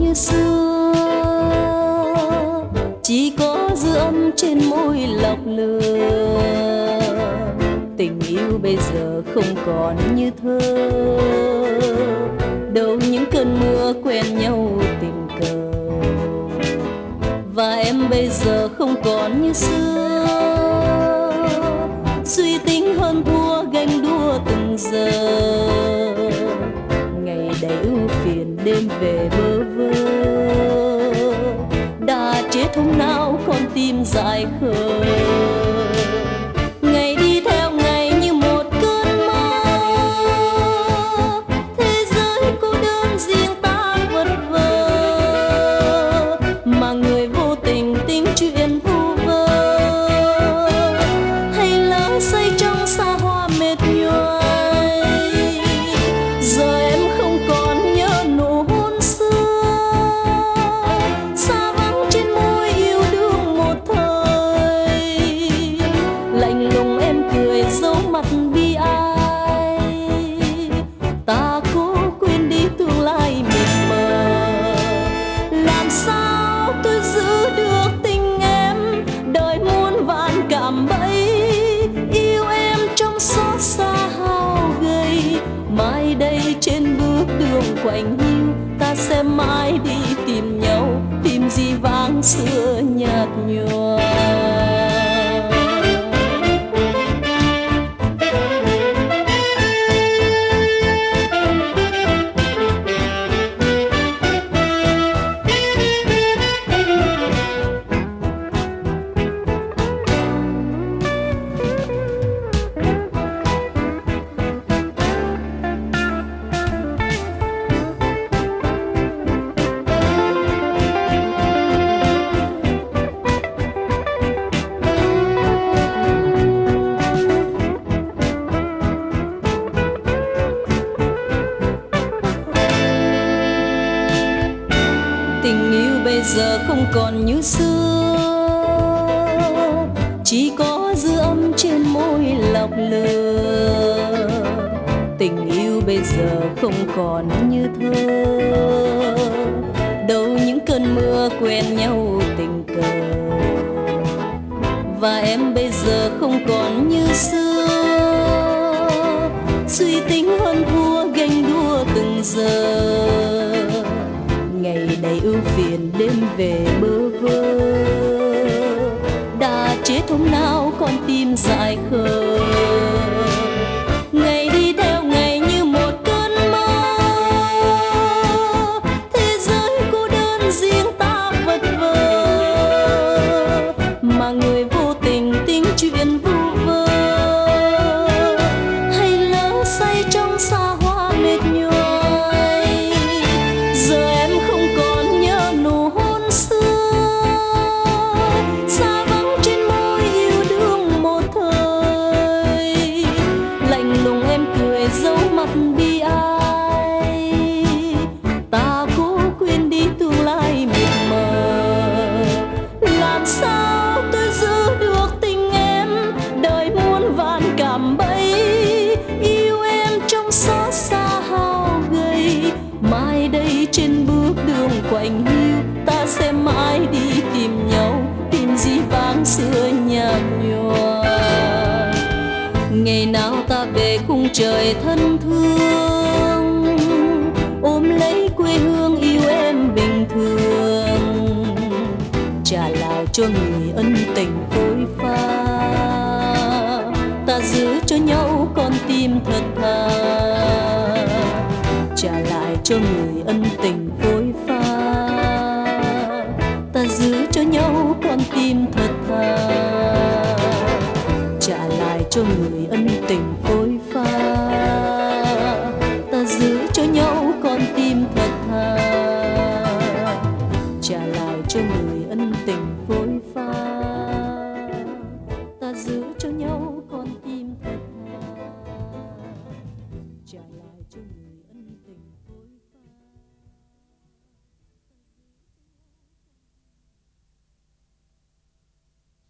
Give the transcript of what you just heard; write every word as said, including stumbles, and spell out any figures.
như xưa, chỉ có dư âm trên môi lọc lừa. Tình yêu bây giờ không còn như thơ, đâu những cơn mưa quen nhau tình cờ. Và em bây giờ không còn như xưa, suy tính hơn thua ganh đua từng giờ. Ngày đầy ưu phiền đêm về bơ vơ, đã chết hôm nào con tim dại khờ. Ngày đi theo ngày như một cơn mơ, thế giới cô đơn riêng ta vật vờ, mà người vô tình tính chuyện vu vơ, hay lỡ say trong xa hoa mệt nhoài. Giờ em không còn nhớ nụ hôn xưa, xa vắng trên môi yêu đương một thời. Lạnh lùng em cười giấu mặt bi ai, ta cố quên đi tương lai mịt mờ. Làm sao tôi giữ được tình em, đời muôn vàn cạm bẫy. Yêu em trong xót xa hao gầy, mai đây trên bước đường quạnh hiu, ta sẽ mãi đi tìm nhau, tìm gì vang xưa nhạt nhòa. Tình yêu bây giờ không còn như xưa, chỉ có dư âm trên môi lọc lừa. Tình yêu bây giờ không còn như thơ, đâu những cơn mưa quen nhau tình cờ. Và em bây giờ không còn như xưa, suy tính hơn thua ganh đua từng giờ. Ngày đầy ưu phiền đêm về bơ vơ, đã chết hôm nào con tim dại khờ. Ngày đi theo ngày như một cơn mơ, thế giới cô đơn riêng ta vật vờ, mà người vô tình tính chuyện vu vơ, hay lỡ say trong xa hoa mệt nhoài. Giờ em không còn nhớ nụ hôn xưa, xa vắng trên môi yêu đương một thời. Lạnh lùng em cười giấu mặt bi ai, ta cố quên đi tương lai mịt mờ. Làm sao tôi giữ được tình em, đời muôn vàn cạm bẫy. Yêu em trong xót xa hao gầy, mai đây trên bước đường quạnh hiu, ta sẽ mãi đi tìm nhau, tìm gì vang xưa nhạt nhòa. Ngày nào ta về khung trời thân thương, ôm lấy quê hương yêu em bình thường, trả lại cho người ân tình phôi pha, ta giữ cho nhau con tim thật thà. Trả lại cho người ân tình phôi pha, ta giữ cho nhau con tim thật thà. Trả lại cho người ân tình phôi pha, ta giữ cho nhau con tim thật thà. Trả lại cho người ân tình phôi pha, ta giữ cho nhau con tim thật thà. Trả lại cho người